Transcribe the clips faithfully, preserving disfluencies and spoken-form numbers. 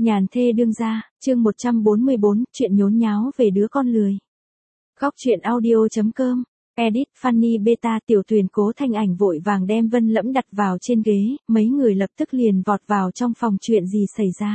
Nhàn thê đương gia, chương một trăm bốn mươi bốn, chuyện nhốn nháo về đứa con lười. Góc truyện audio.com, edit Funny Beta. Tiểu Tuyền Cố Thanh Ảnh vội vàng đem Vân Lẫm đặt vào trên ghế, mấy người lập tức liền vọt vào trong phòng. Chuyện gì xảy ra?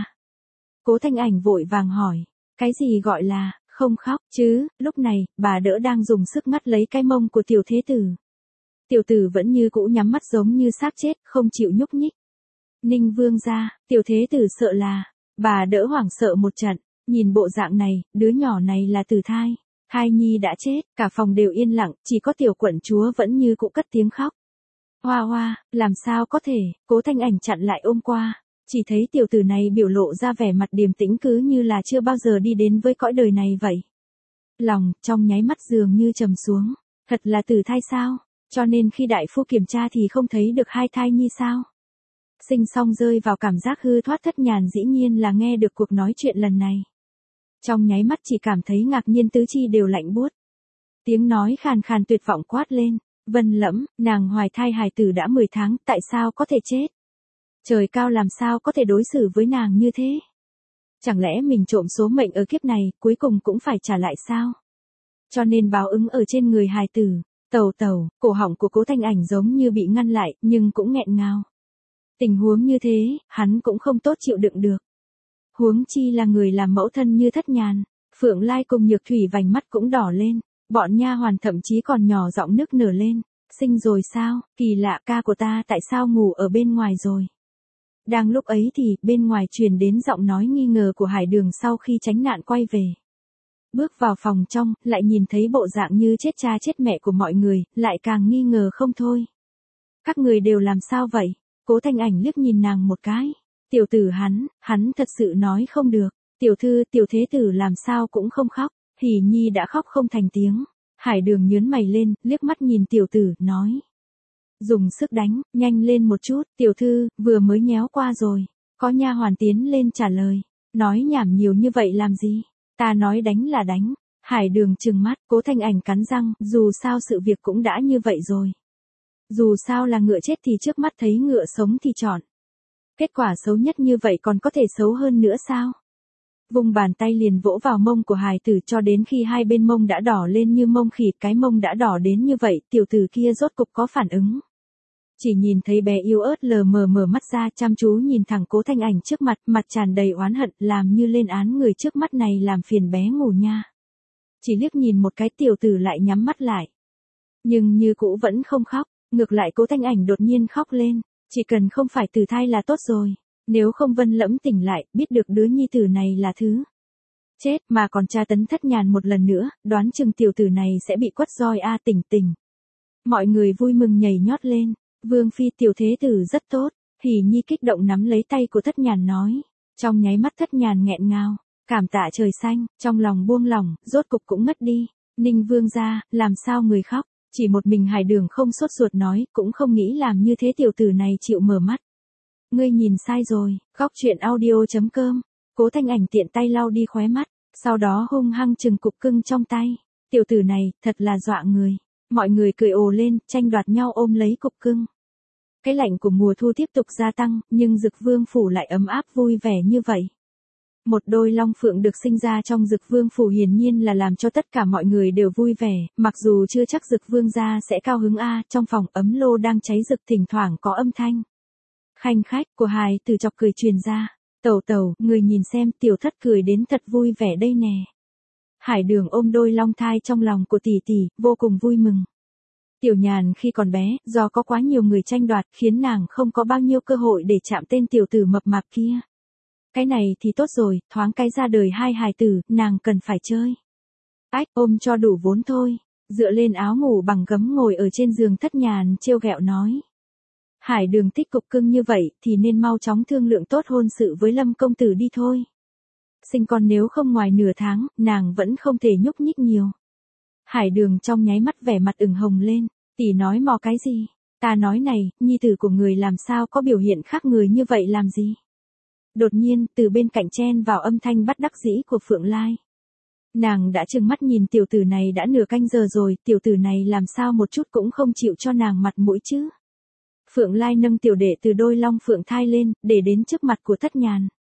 Cố Thanh Ảnh vội vàng hỏi, cái gì gọi là, không khóc chứ? Lúc này, bà đỡ đang dùng sức ngắt lấy cái mông của tiểu thế tử. Tiểu tử vẫn như cũ nhắm mắt giống như xác chết, không chịu nhúc nhích. Ninh Vương gia, tiểu thế tử sợ là, bà đỡ hoảng sợ một trận, nhìn bộ dạng này, đứa nhỏ này là tử thai, thai nhi đã chết, cả phòng đều yên lặng, chỉ có tiểu quận chúa vẫn như cũ cất tiếng khóc. Hoa hoa, làm sao có thể? Cố Thanh Ảnh chặn lại ôm qua, chỉ thấy tiểu tử này biểu lộ ra vẻ mặt điềm tĩnh cứ như là chưa bao giờ đi đến với cõi đời này vậy. Lòng, trong nháy mắt dường như trầm xuống, thật là tử thai sao? Cho nên khi đại phu kiểm tra thì không thấy được hai thai nhi sao? Sinh xong rơi vào cảm giác hư thoát thất nhàn dĩ nhiên là nghe được cuộc nói chuyện lần này. Trong nháy mắt chỉ cảm thấy ngạc nhiên tứ chi đều lạnh buốt. Tiếng nói khàn khàn tuyệt vọng quát lên, Vân Lẫm, nàng hoài thai hài tử đã mười tháng, tại sao có thể chết? Trời cao làm sao có thể đối xử với nàng như thế? Chẳng lẽ mình trộm số mệnh ở kiếp này, cuối cùng cũng phải trả lại sao? Cho nên báo ứng ở trên người hài tử. Tàu tàu, cổ họng của Cố Thanh Ảnh giống như bị ngăn lại, nhưng cũng nghẹn ngào. Tình huống như thế, hắn cũng không tốt chịu đựng được. Huống chi là người làm mẫu thân như Thất Nhàn, Phượng Lai cùng Nhược Thủy vành mắt cũng đỏ lên, bọn nha hoàn thậm chí còn nhỏ giọng nức nở lên, sinh rồi sao, kỳ lạ, ca của ta tại sao ngủ ở bên ngoài rồi. Đang lúc ấy thì, bên ngoài truyền đến giọng nói nghi ngờ của Hải Đường sau khi tránh nạn quay về. Bước vào phòng trong, lại nhìn thấy bộ dạng như chết cha chết mẹ của mọi người, lại càng nghi ngờ không thôi. Các người đều làm sao vậy? Cố Thanh Ảnh liếc nhìn nàng một cái. Tiểu tử hắn, hắn thật sự nói không được. Tiểu thư, tiểu thế tử làm sao cũng không khóc. Hỉ nhi đã khóc không thành tiếng. Hải Đường nhớn mày lên, liếc mắt nhìn tiểu tử, nói. Dùng sức đánh, nhanh lên một chút. Tiểu thư, vừa mới nhéo qua rồi. Có nha hoàn tiến lên trả lời. Nói nhảm nhiều như vậy làm gì? Ta nói đánh là đánh. Hải Đường trừng mắt, Cố Thanh Ảnh cắn răng, dù sao sự việc cũng đã như vậy rồi. Dù sao là ngựa chết thì trước mắt thấy ngựa sống thì chọn. Kết quả xấu nhất như vậy còn có thể xấu hơn nữa sao? Vùng bàn tay liền vỗ vào mông của hài tử cho đến khi hai bên mông đã đỏ lên như mông khỉ, cái mông đã đỏ đến như vậy, tiểu tử kia rốt cục có phản ứng. Chỉ nhìn thấy bé yếu ớt lờ mờ mở mắt ra chăm chú nhìn thẳng Cố Thanh Ảnh trước mặt, mặt tràn đầy oán hận, làm như lên án người trước mắt này làm phiền bé ngủ nha. Chỉ liếc nhìn một cái tiểu tử lại nhắm mắt lại. Nhưng như cũ vẫn không khóc. Ngược lại Cố Thanh Ảnh đột nhiên khóc lên, chỉ cần không phải tử thai là tốt rồi, nếu không Vân Lẫm tỉnh lại, biết được đứa nhi tử này là thứ chết mà còn tra tấn Thất Nhàn một lần nữa, đoán chừng tiểu tử này sẽ bị quất roi a. Tỉnh tỉnh. Mọi người vui mừng nhảy nhót lên, Vương phi tiểu thế tử rất tốt, Hỉ nhi kích động nắm lấy tay của Thất Nhàn nói, trong nháy mắt Thất Nhàn nghẹn ngào, cảm tạ trời xanh, trong lòng buông lỏng, rốt cục cũng ngất đi. Ninh Vương gia, làm sao người khóc? Chỉ một mình Hải Đường không sốt ruột nói, cũng không nghĩ làm như thế tiểu tử này chịu mở mắt. Ngươi nhìn sai rồi, góc truyện audio.com, Cố Thanh Ảnh tiện tay lau đi khóe mắt, sau đó hung hăng chừng cục cưng trong tay. Tiểu tử này, thật là dọa người. Mọi người cười ồ lên, tranh đoạt nhau ôm lấy cục cưng. Cái lạnh của mùa thu tiếp tục gia tăng, nhưng Dực Vương phủ lại ấm áp vui vẻ như vậy. Một đôi long phượng được sinh ra trong Dực Vương phủ hiển nhiên là làm cho tất cả mọi người đều vui vẻ, mặc dù chưa chắc Dực Vương gia sẽ cao hứng a. Trong phòng ấm lô đang cháy rực thỉnh thoảng có âm thanh khanh khách của hài từ chọc cười truyền ra. Tẩu tẩu, người nhìn xem, tiểu thất cười đến thật vui vẻ đây nè. Hải Đường ôm đôi long thai trong lòng của tỷ tỷ, vô cùng vui mừng. Tiểu Nhàn khi còn bé, do có quá nhiều người tranh đoạt khiến nàng không có bao nhiêu cơ hội để chạm tên tiểu tử mập mạp kia. Cái này thì tốt rồi, thoáng cái ra đời hai hài tử, nàng cần phải chơi. Ách, ôm cho đủ vốn thôi. Dựa lên áo ngủ bằng gấm ngồi ở trên giường Thất Nhàn trêu ghẹo nói. Hải Đường thích cục cưng như vậy thì nên mau chóng thương lượng tốt hôn sự với Lâm công tử đi thôi. Sinh con nếu không ngoài nửa tháng, nàng vẫn không thể nhúc nhích nhiều. Hải Đường trong nháy mắt vẻ mặt ửng hồng lên, tỷ nói mò cái gì? Ta nói này, nhi tử của người làm sao có biểu hiện khác người như vậy làm gì? Đột nhiên, từ bên cạnh chen vào âm thanh bất đắc dĩ của Phượng Lai. Nàng đã trừng mắt nhìn tiểu tử này đã nửa canh giờ rồi, tiểu tử này làm sao một chút cũng không chịu cho nàng mặt mũi chứ. Phượng Lai nâng tiểu đệ từ đôi long phượng thai lên, để đến trước mặt của Thất Nhàn.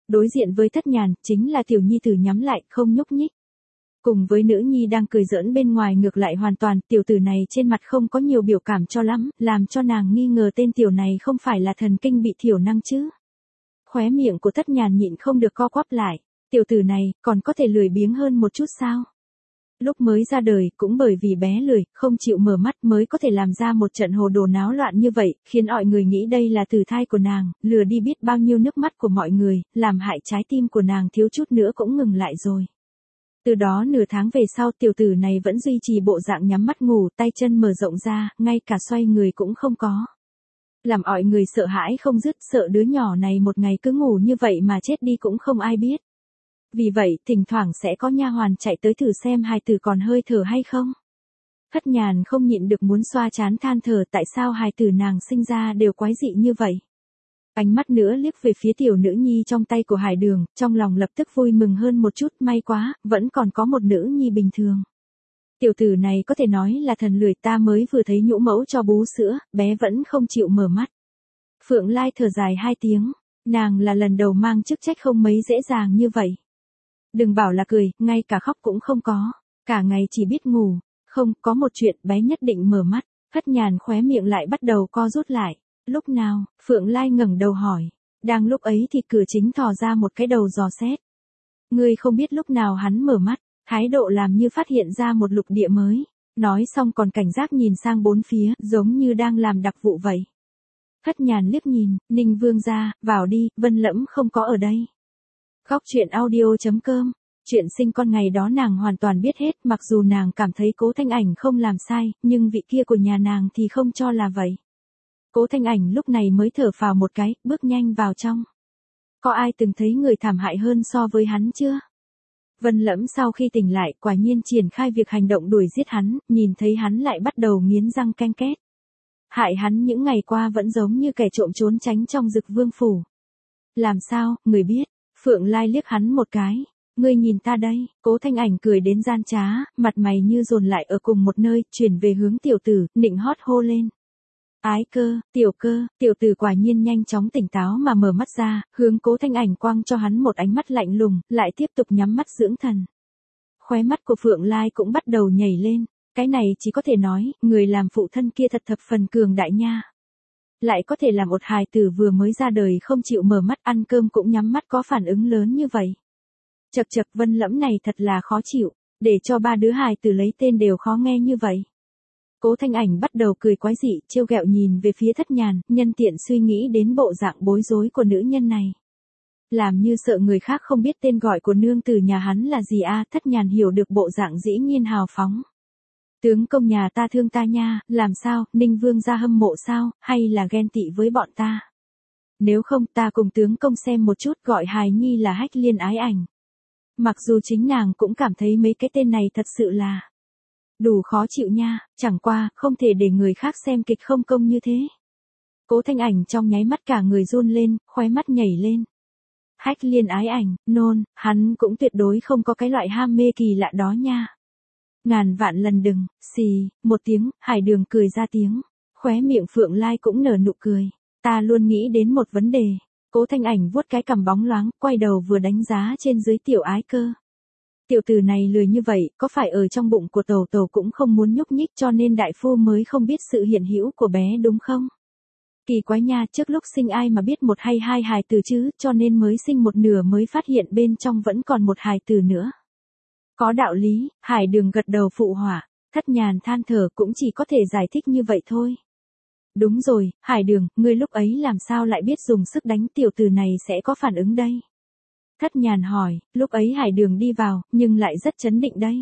Đối diện với Thất Nhàn, chính là tiểu nhi tử nhắm lại, không nhúc nhích. Cùng với nữ nhi đang cười giỡn bên ngoài ngược lại hoàn toàn, tiểu tử này trên mặt không có nhiều biểu cảm cho lắm, làm cho nàng nghi ngờ tên tiểu này không phải là thần kinh bị thiểu năng chứ. Khóe miệng của Thất Nhàn nhịn không được co quắp lại, tiểu tử này, còn có thể lười biếng hơn một chút sao? Lúc mới ra đời, cũng bởi vì bé lười, không chịu mở mắt mới có thể làm ra một trận hồ đồ náo loạn như vậy, khiến mọi người nghĩ đây là tử thai của nàng, lừa đi biết bao nhiêu nước mắt của mọi người, làm hại trái tim của nàng thiếu chút nữa cũng ngừng lại rồi. Từ đó nửa tháng về sau tiểu tử này vẫn duy trì bộ dạng nhắm mắt ngủ, tay chân mở rộng ra, ngay cả xoay người cũng không có. Làm mọi người sợ hãi không dứt, sợ đứa nhỏ này một ngày cứ ngủ như vậy mà chết đi cũng không ai biết. Vì vậy, thỉnh thoảng sẽ có nha hoàn chạy tới thử xem hài tử còn hơi thở hay không. Thất Nhàn không nhịn được muốn xoa chán than thở tại sao hài tử nàng sinh ra đều quái dị như vậy. Ánh mắt nữa liếc về phía tiểu nữ nhi trong tay của Hải Đường, trong lòng lập tức vui mừng hơn một chút, may quá, vẫn còn có một nữ nhi bình thường. Tiểu tử này có thể nói là thần lười, ta mới vừa thấy nhũ mẫu cho bú sữa, bé vẫn không chịu mở mắt. Phượng Lai thở dài hai tiếng, nàng là lần đầu mang chức trách không mấy dễ dàng như vậy. Đừng bảo là cười, ngay cả khóc cũng không có, cả ngày chỉ biết ngủ, không, có một chuyện bé nhất định mở mắt. Thất Nhàn khóe miệng lại bắt đầu co rút lại. Lúc nào? Phượng Lai ngẩng đầu hỏi. Đang lúc ấy thì cửa chính thò ra một cái đầu dò xét. Ngươi không biết lúc nào hắn mở mắt, thái độ làm như phát hiện ra một lục địa mới. Nói xong còn cảnh giác nhìn sang bốn phía, giống như đang làm đặc vụ vậy. Thất Nhàn liếc nhìn, Ninh Vương gia, vào đi, Vân Lẫm không có ở đây. Góc truyện audio chấm com. Chuyện sinh con ngày đó nàng hoàn toàn biết hết, mặc dù nàng cảm thấy Cố Thanh Ảnh không làm sai, nhưng vị kia của nhà nàng thì không cho là vậy. Cố Thanh Ảnh lúc này mới thở phào một cái, bước nhanh vào trong. Có ai từng thấy người thảm hại hơn so với hắn chưa? Vân Lẫm sau khi tỉnh lại, quả nhiên triển khai việc hành động đuổi giết hắn, nhìn thấy hắn lại bắt đầu nghiến răng ken két. Hại hắn những ngày qua vẫn giống như kẻ trộm trốn tránh trong Dực Vương phủ. Làm sao, người biết? Phượng Lai liếc hắn một cái. Ngươi nhìn ta đây, Cố Thanh Ảnh cười đến gian trá, mặt mày như dồn lại ở cùng một nơi, chuyển về hướng tiểu tử, nịnh hót hô lên. Ái Cơ, tiểu cơ, tiểu tử quả nhiên nhanh chóng tỉnh táo mà mở mắt ra, hướng Cố Thanh Ảnh quăng cho hắn một ánh mắt lạnh lùng, lại tiếp tục nhắm mắt dưỡng thần. Khóe mắt của Phượng Lai cũng bắt đầu nhảy lên, cái này chỉ có thể nói, người làm phụ thân kia thật thập phần cường đại nha. Lại có thể làm một hài tử vừa mới ra đời không chịu mở mắt ăn cơm cũng nhắm mắt có phản ứng lớn như vậy. Chật chật Vân Lẫm này thật là khó chịu, để cho ba đứa hài tử lấy tên đều khó nghe như vậy. Cố Thanh Ảnh bắt đầu cười quái dị, trêu ghẹo nhìn về phía Thất Nhàn, nhân tiện suy nghĩ đến bộ dạng bối rối của nữ nhân này. Làm như sợ người khác không biết tên gọi của nương tử nhà hắn là gì a. Thất Nhàn hiểu được bộ dạng dĩ nhiên hào phóng. Tướng công nhà ta thương ta nha, làm sao, Ninh Vương gia hâm mộ sao, hay là ghen tị với bọn ta? Nếu không ta cùng tướng công xem một chút, gọi hài nhi là Hách Liên Ái Ảnh. Mặc dù chính nàng cũng cảm thấy mấy cái tên này thật sự là đủ khó chịu nha, chẳng qua, không thể để người khác xem kịch không công như thế. Cố Thanh Ảnh trong nháy mắt cả người run lên, khóe mắt nhảy lên. Hách Liên Ái Ảnh, nôn, hắn cũng tuyệt đối không có cái loại ham mê kỳ lạ đó nha. Ngàn vạn lần đừng, xì, một tiếng, Hải Đường cười ra tiếng. Khóe miệng Phượng Lai cũng nở nụ cười. Ta luôn nghĩ đến một vấn đề. Cố Thanh Ảnh vuốt cái cằm bóng loáng, quay đầu vừa đánh giá trên dưới tiểu Ái Cơ. Tiểu tử này lười như vậy, có phải ở trong bụng của Tẩu Tẩu cũng không muốn nhúc nhích cho nên đại phu mới không biết sự hiện hữu của bé đúng không? Kỳ quái nha, trước lúc sinh ai mà biết một hay hai hài tử chứ, cho nên mới sinh một nửa mới phát hiện bên trong vẫn còn một hài tử nữa. Có đạo lý, Hải Đường gật đầu phụ họa, Thất Nhàn than thở cũng chỉ có thể giải thích như vậy thôi. Đúng rồi, Hải Đường, ngươi lúc ấy làm sao lại biết dùng sức đánh tiểu tử này sẽ có phản ứng đây? Thất Nhàn hỏi, lúc ấy Hải Đường đi vào, nhưng lại rất chấn định đây.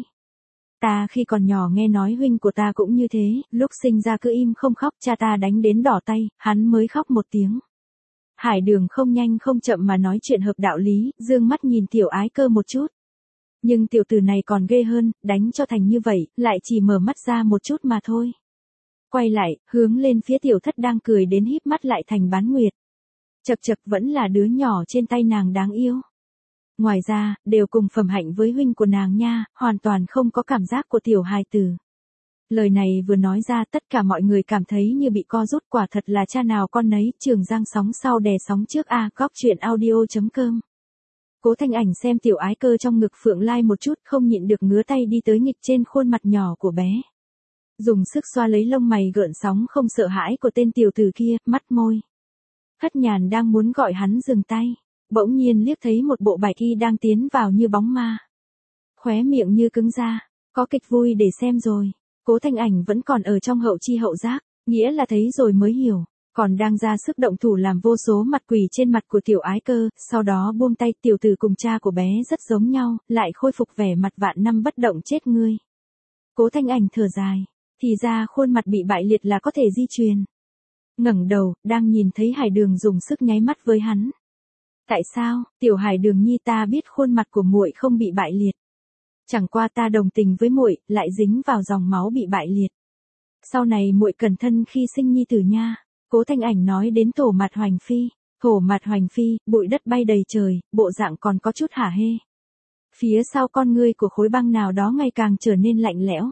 Ta khi còn nhỏ nghe nói huynh của ta cũng như thế, lúc sinh ra cứ im không khóc, cha ta đánh đến đỏ tay, hắn mới khóc một tiếng. Hải Đường không nhanh không chậm mà nói chuyện hợp đạo lý, dương mắt nhìn tiểu Ái Cơ một chút. Nhưng tiểu tử này còn ghê hơn, đánh cho thành như vậy, lại chỉ mở mắt ra một chút mà thôi. Quay lại, hướng lên phía tiểu Thất đang cười đến híp mắt lại thành bán nguyệt. Chật chật vẫn là đứa nhỏ trên tay nàng đáng yêu. Ngoài ra, đều cùng phẩm hạnh với huynh của nàng nha, hoàn toàn không có cảm giác của tiểu hài tử. Lời này vừa nói ra tất cả mọi người cảm thấy như bị co rút, quả thật là cha nào con nấy, Trường Giang sóng sau đè sóng trước a. Góc truyện audio chấm com Cố Thanh Ảnh xem tiểu ái cơ trong ngực Phượng Lai một chút, không nhịn được ngứa tay đi tới nghịch trên khuôn mặt nhỏ của bé. Dùng sức xoa lấy lông mày gợn sóng không sợ hãi của tên tiểu tử kia, mắt môi. Thất Nhàn đang muốn gọi hắn dừng tay, bỗng nhiên liếc thấy một bộ bài y đang tiến vào như bóng ma. Khóe miệng như cứng ra, có kịch vui để xem rồi. Cố Thanh Ảnh vẫn còn ở trong hậu chi hậu giác, nghĩa là thấy rồi mới hiểu, còn đang ra sức động thủ làm vô số mặt quỷ trên mặt của tiểu ái cơ, sau đó buông tay. Tiểu tử cùng cha của bé rất giống nhau, lại khôi phục vẻ mặt vạn năm bất động chết ngươi. Cố Thanh Ảnh thở dài, thì ra khuôn mặt bị bại liệt là có thể di truyền. Ngẩng đầu, đang nhìn thấy Hải Đường dùng sức nháy mắt với hắn. Tại sao, tiểu Hải Đường nhi, ta biết khuôn mặt của muội không bị bại liệt. Chẳng qua ta đồng tình với muội, lại dính vào dòng máu bị bại liệt. Sau này muội cẩn thận khi sinh nhi tử nha. Cố Thanh Ảnh nói đến Thổ Mạt Hoành Phi. Thổ Mạt Hoành Phi, bụi đất bay đầy trời, bộ dạng còn có chút hả hê. Phía sau con ngươi của khối băng nào đó ngày càng trở nên lạnh lẽo.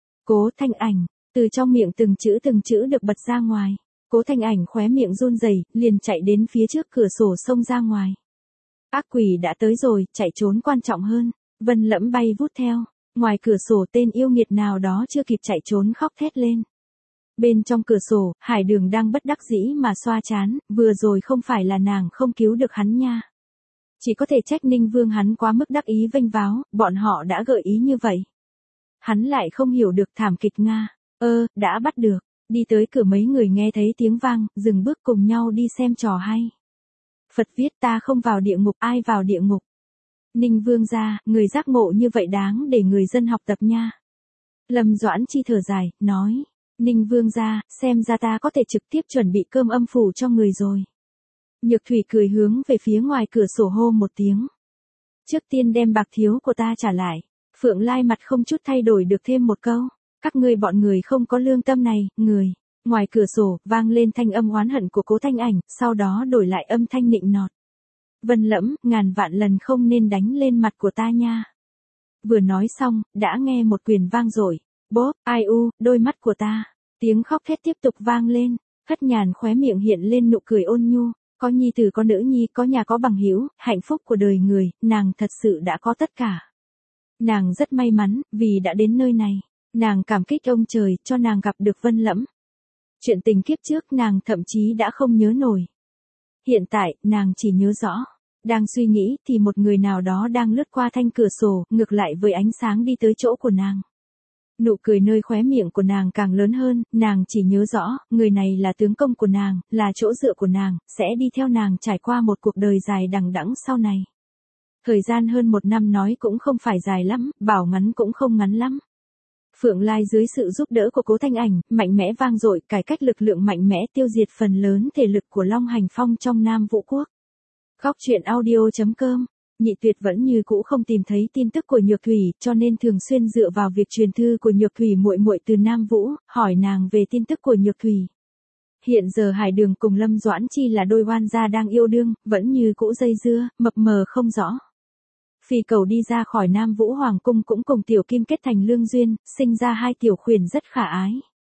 Cố Thanh Ảnh, từ trong miệng từng chữ từng chữ được bật ra ngoài. Cố Thanh Ảnh khóe miệng run rẩy, liền chạy đến phía trước cửa sổ xông ra ngoài. Ác quỷ đã tới rồi, chạy trốn quan trọng hơn. Vân Lẫm bay vút theo, ngoài cửa sổ tên yêu nghiệt nào đó chưa kịp chạy trốn khóc thét lên. Bên trong cửa sổ, Hải Đường đang bất đắc dĩ mà xoa chán, vừa rồi không phải là nàng không cứu được hắn nha. Chỉ có thể trách Ninh Vương hắn quá mức đắc ý vênh váo, bọn họ đã gợi ý như vậy. Hắn lại không hiểu được thảm kịch Nga. Ơ, đã bắt được. Đi tới cửa mấy người nghe thấy tiếng vang, dừng bước cùng nhau đi xem trò hay. Phật viết ta không vào địa ngục, ai vào địa ngục. Ninh Vương gia, người giác ngộ như vậy đáng để người dân học tập nha. Lâm Doãn Chi thở dài, nói. Ninh Vương gia, xem ra ta có thể trực tiếp chuẩn bị cơm âm phủ cho người rồi. Nhược Thủy cười hướng về phía ngoài cửa sổ hô một tiếng. Trước tiên đem bạc thiếu của ta trả lại. Phượng Lai mặt không chút thay đổi được thêm một câu. Các ngươi bọn người không có lương tâm này, người. Ngoài cửa sổ, vang lên thanh âm oán hận của Cố Thanh Ảnh, sau đó đổi lại âm thanh nịnh nọt. Vân Lẫm, ngàn vạn lần không nên đánh lên mặt của ta nha. Vừa nói xong, đã nghe một quyền vang rồi. Bốp, ai u, đôi mắt của ta. Tiếng khóc thét tiếp tục vang lên. Thất Nhàn khóe miệng hiện lên nụ cười ôn nhu. Có nhi tử có nữ nhi, có nhà có bằng hữu, hạnh phúc của đời người, nàng thật sự đã có tất cả. Nàng rất may mắn, vì đã đến nơi này. Nàng cảm kích ông trời, cho nàng gặp được Vân Lẫm. Chuyện tình kiếp trước nàng thậm chí đã không nhớ nổi. Hiện tại, nàng chỉ nhớ rõ. Đang suy nghĩ thì một người nào đó đang lướt qua thanh cửa sổ, ngược lại với ánh sáng đi tới chỗ của nàng. Nụ cười nơi khóe miệng của nàng càng lớn hơn, nàng chỉ nhớ rõ, người này là tướng công của nàng, là chỗ dựa của nàng, sẽ đi theo nàng trải qua một cuộc đời dài đằng đẵng sau này. Thời gian hơn một năm nói cũng không phải dài lắm, bảo ngắn cũng không ngắn lắm. Phượng Lai dưới sự giúp đỡ của Cố Thanh Ảnh, mạnh mẽ vang dội, cải cách lực lượng mạnh mẽ tiêu diệt phần lớn thể lực của Long Hành Phong trong Nam Vũ Quốc. Góc truyện audio chấm com, Nhị Tuyệt vẫn như cũ không tìm thấy tin tức của Nhược Thủy, cho nên thường xuyên dựa vào việc truyền thư của Nhược Thủy muội muội từ Nam Vũ, hỏi nàng về tin tức của Nhược Thủy. Hiện giờ Hải Đường cùng Lâm Doãn Chi là đôi oan gia đang yêu đương, vẫn như cũ dây dưa, mập mờ không rõ. Phi Cầu đi ra khỏi Nam Vũ Hoàng cung cũng cùng Tiểu Kim kết thành lương duyên, sinh ra hai tiểu khuyển rất khả ái.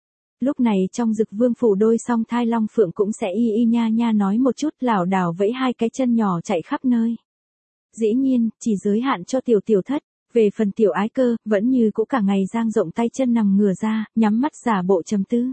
Lúc này trong Dực Vương phủ đôi song thai long phượng cũng sẽ y y nha nha nói một chút, lảo đảo vẫy hai cái chân nhỏ chạy khắp nơi. Dĩ nhiên, chỉ giới hạn cho tiểu tiểu thất, về phần tiểu ái cơ, vẫn như cũ cả ngày dang rộng tay chân nằm ngửa ra, nhắm mắt giả bộ trầm tư.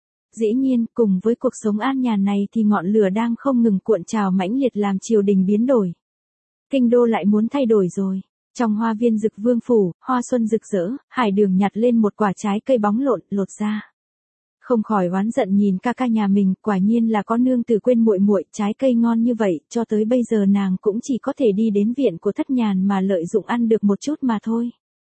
Dĩ nhiên, cùng với cuộc sống an nhàn này thì ngọn lửa đang không ngừng cuộn trào mãnh liệt làm triều đình biến đổi. Kinh đô lại muốn thay đổi rồi. Trong hoa viên Dực Vương phủ, hoa xuân rực rỡ, Hải Đường nhặt lên một quả trái cây bóng lộn, lột ra. Không khỏi oán giận nhìn ca ca nhà mình, quả nhiên là có nương tử quên muội muội, trái cây ngon như vậy, cho tới bây giờ nàng cũng chỉ có thể đi đến viện của Thất Nhàn mà lợi dụng ăn được một chút mà thôi.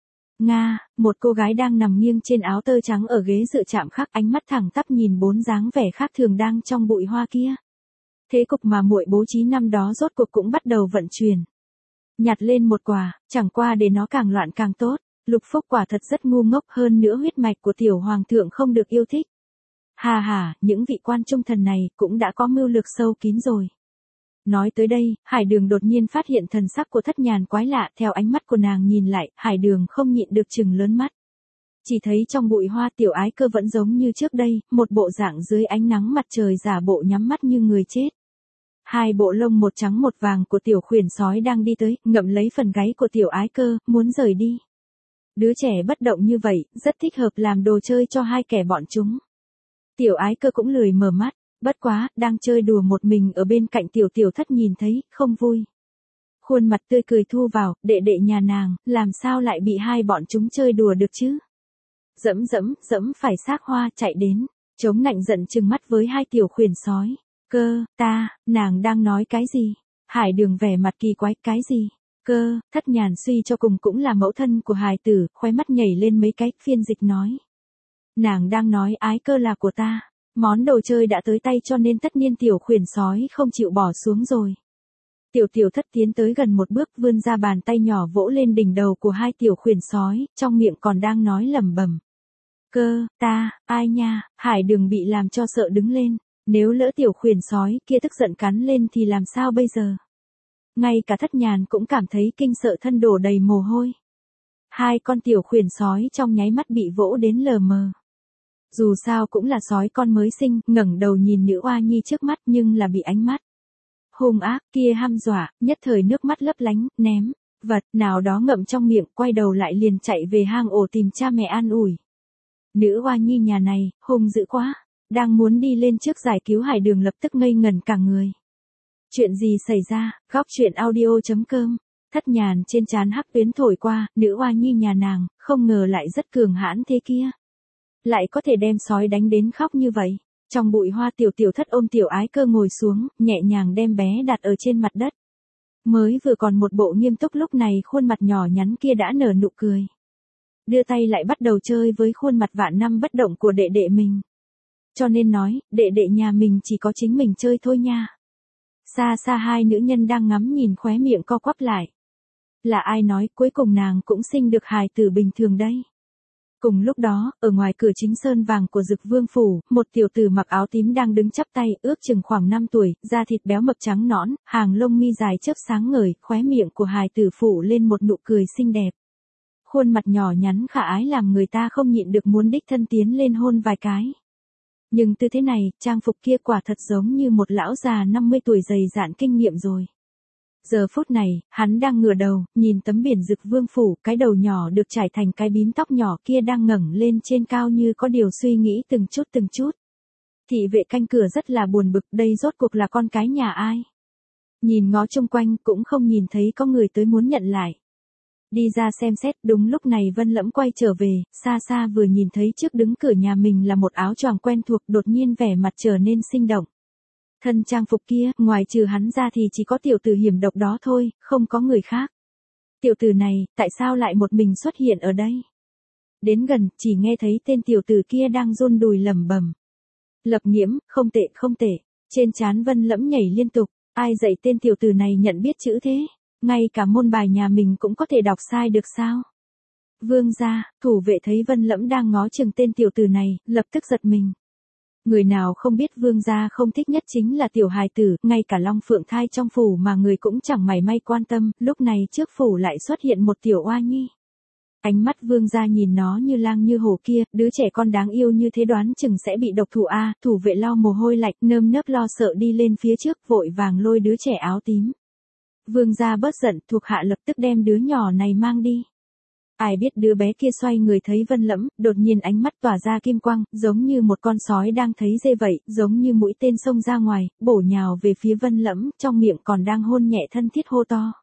Nga, một cô gái đang nằm nghiêng trên áo tơ trắng ở ghế dựa chạm khắc, ánh mắt thẳng tắp nhìn bốn dáng vẻ khác thường đang trong bụi hoa kia. Thế cục mà muội bố trí năm đó rốt cuộc cũng bắt đầu vận chuyển. Nhặt lên một quả, chẳng qua để nó càng loạn càng tốt. Lục Phúc quả thật rất ngu ngốc, hơn nữa huyết mạch của tiểu hoàng thượng không được yêu thích. Hà hà, những vị quan trung thần này cũng đã có mưu lược sâu kín rồi. Nói tới đây, Hải Đường đột nhiên phát hiện thần sắc của Thất Nhàn quái lạ, theo ánh mắt của nàng nhìn lại, Hải Đường không nhịn được trừng lớn mắt. Chỉ thấy trong bụi hoa tiểu ái cơ vẫn giống như trước đây, một bộ dạng dưới ánh nắng mặt trời giả bộ nhắm mắt như người chết. Hai bộ lông một trắng một vàng của tiểu khuyển sói đang đi tới, ngậm lấy phần gáy của tiểu ái cơ, muốn rời đi. Đứa trẻ bất động như vậy, rất thích hợp làm đồ chơi cho hai kẻ bọn chúng. Tiểu ái cơ cũng lười mở mắt, bất quá, đang chơi đùa một mình ở bên cạnh tiểu tiểu thất nhìn thấy, không vui. Khuôn mặt tươi cười thu vào, đệ đệ nhà nàng, làm sao lại bị hai bọn chúng chơi đùa được chứ? Dẫm dẫm, dẫm phải xác hoa, chạy đến, chống nạnh giận trừng mắt với hai tiểu khuyển sói. Cơ, ta, nàng đang nói cái gì? Hải Đường vẻ mặt kỳ quái, cái gì? Cơ, Thất Nhàn suy cho cùng cũng là mẫu thân của hài tử, khóe mắt nhảy lên mấy cái, phiên dịch nói. Nàng đang nói ái cơ là của ta, món đồ chơi đã tới tay cho nên tất nhiên tiểu khuyển sói không chịu bỏ xuống rồi. Tiểu tiểu thất tiến tới gần một bước vươn ra bàn tay nhỏ vỗ lên đỉnh đầu của hai tiểu khuyển sói, trong miệng còn đang nói lẩm bẩm. Cơ, ta, ai nha, Hải Đường bị làm cho sợ đứng lên, nếu lỡ tiểu khuyển sói kia tức giận cắn lên thì làm sao bây giờ? Ngay cả Thất Nhàn cũng cảm thấy kinh sợ thân đổ đầy mồ hôi. Hai con tiểu khuyển sói trong nháy mắt bị vỗ đến lờ mờ. Dù sao cũng là sói con mới sinh, ngẩng đầu nhìn nữ oa nhi trước mắt nhưng là bị ánh mắt hung ác kia hăm dọa, nhất thời nước mắt lấp lánh, ném vật nào đó ngậm trong miệng, quay đầu lại liền chạy về hang ổ tìm cha mẹ an ủi. Nữ oa nhi nhà này, hung dữ quá, đang muốn đi lên trước giải cứu Hải Đường lập tức ngây ngẩn cả người. Chuyện gì xảy ra? Góc truyện audio.com. Thất Nhàn trên trán hắc tuyến thổi qua, nữ oa nhi nhà nàng, không ngờ lại rất cường hãn thế kia. Lại có thể đem sói đánh đến khóc như vậy. Trong bụi hoa tiểu tiểu thất ôm tiểu ái cơ ngồi xuống, nhẹ nhàng đem bé đặt ở trên mặt đất. Mới vừa còn một bộ nghiêm túc lúc này khuôn mặt nhỏ nhắn kia đã nở nụ cười. Đưa tay lại bắt đầu chơi với khuôn mặt vạn năm bất động của đệ đệ mình. Cho nên nói, đệ đệ nhà mình chỉ có chính mình chơi thôi nha. Xa xa hai nữ nhân đang ngắm nhìn khóe miệng co quắp lại. Là ai nói cuối cùng nàng cũng sinh được hài tử bình thường đây. Cùng lúc đó, ở ngoài cửa chính sơn vàng của Dực Vương phủ, một tiểu tử mặc áo tím đang đứng chắp tay, ước chừng khoảng năm tuổi, da thịt béo mập trắng nõn, hàng lông mi dài chớp sáng ngời, khóe miệng của hài tử phủ lên một nụ cười xinh đẹp. Khuôn mặt nhỏ nhắn khả ái làm người ta không nhịn được muốn đích thân tiến lên hôn vài cái. Nhưng tư thế này, trang phục kia quả thật giống như một lão già năm mươi tuổi dày dạn kinh nghiệm rồi. Giờ phút này, hắn đang ngửa đầu, nhìn tấm biển Dực Vương phủ, cái đầu nhỏ được trải thành cái bím tóc nhỏ kia đang ngẩng lên trên cao như có điều suy nghĩ từng chút từng chút. Thị vệ canh cửa rất là buồn bực, đây rốt cuộc là con cái nhà ai? Nhìn ngó chung quanh cũng không nhìn thấy có người tới muốn nhận lại. Đi ra xem xét, đúng lúc này Vân Lẫm quay trở về, xa xa vừa nhìn thấy trước đứng cửa nhà mình là một áo choàng quen thuộc, đột nhiên vẻ mặt trở nên sinh động. Thân trang phục kia, ngoài trừ hắn ra thì chỉ có tiểu tử hiểm độc đó thôi, không có người khác. Tiểu tử này, tại sao lại một mình xuất hiện ở đây? Đến gần, chỉ nghe thấy tên tiểu tử kia đang run đùi lẩm bẩm. Lập Nghiễm, không tệ không tệ, trên trán Vân Lẫm nhảy liên tục, ai dạy tên tiểu tử này nhận biết chữ thế? Ngay cả môn bài nhà mình cũng có thể đọc sai được sao? Vương gia, thủ vệ thấy Vân Lẫm đang ngó chừng tên tiểu tử này, lập tức giật mình. Người nào không biết vương gia không thích nhất chính là tiểu hài tử, ngay cả Long Phượng thai trong phủ mà người cũng chẳng mảy may quan tâm, lúc này trước phủ lại xuất hiện một tiểu oa nhi. Ánh mắt vương gia nhìn nó như lang như hổ kia, đứa trẻ con đáng yêu như thế đoán chừng sẽ bị độc thủ a, thủ vệ lau mồ hôi lạnh, nơm nớp lo sợ đi lên phía trước, vội vàng lôi đứa trẻ áo tím. Vương gia bớt giận, thuộc hạ lập tức đem đứa nhỏ này mang đi. Ai biết đứa bé kia xoay người thấy Vân Lẫm, đột nhiên ánh mắt tỏa ra kim quang, giống như một con sói đang thấy dê vậy, giống như mũi tên xông ra ngoài, bổ nhào về phía Vân Lẫm, trong miệng còn đang hôn nhẹ thân thiết hô to.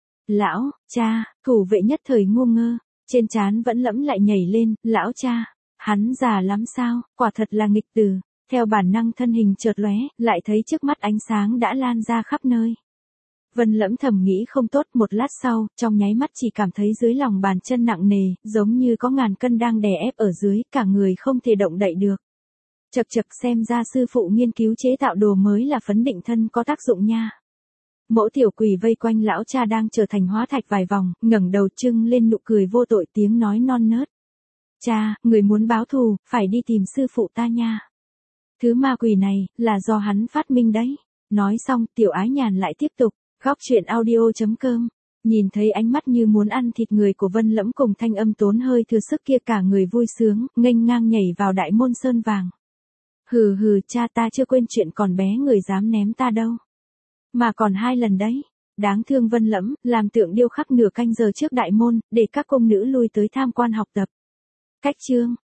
Lão, cha, thủ vệ nhất thời ngu ngơ, trên trán Vẫn Lẫm lại nhảy lên, lão cha, hắn già lắm sao, quả thật là nghịch tử, theo bản năng thân hình chợt lóe, lại thấy trước mắt ánh sáng đã lan ra khắp nơi. Vân Lẫm thầm nghĩ không tốt, một lát sau, trong nháy mắt chỉ cảm thấy dưới lòng bàn chân nặng nề, giống như có ngàn cân đang đè ép ở dưới, cả người không thể động đậy được. Chậc chậc, xem ra sư phụ nghiên cứu chế tạo đồ mới là phấn định thân có tác dụng nha. Mẫu tiểu quỷ vây quanh lão cha đang trở thành hóa thạch vài vòng, ngẩng đầu trưng lên nụ cười vô tội, tiếng nói non nớt. Cha, người muốn báo thù, phải đi tìm sư phụ ta nha. Thứ ma quỷ này, là do hắn phát minh đấy. Nói xong, tiểu ái nhàn lại tiếp tục. Góc truyện audio.com. Nhìn thấy ánh mắt như muốn ăn thịt người của Vân Lẫm cùng thanh âm tốn hơi thừa sức kia, cả người vui sướng, nghênh ngang nhảy vào đại môn sơn vàng. Hừ hừ, cha ta chưa quên chuyện còn bé người dám ném ta đâu. Mà còn hai lần đấy. Đáng thương Vân Lẫm, làm tượng điêu khắc nửa canh giờ trước đại môn, để các công nữ lui tới tham quan học tập. Cách chương.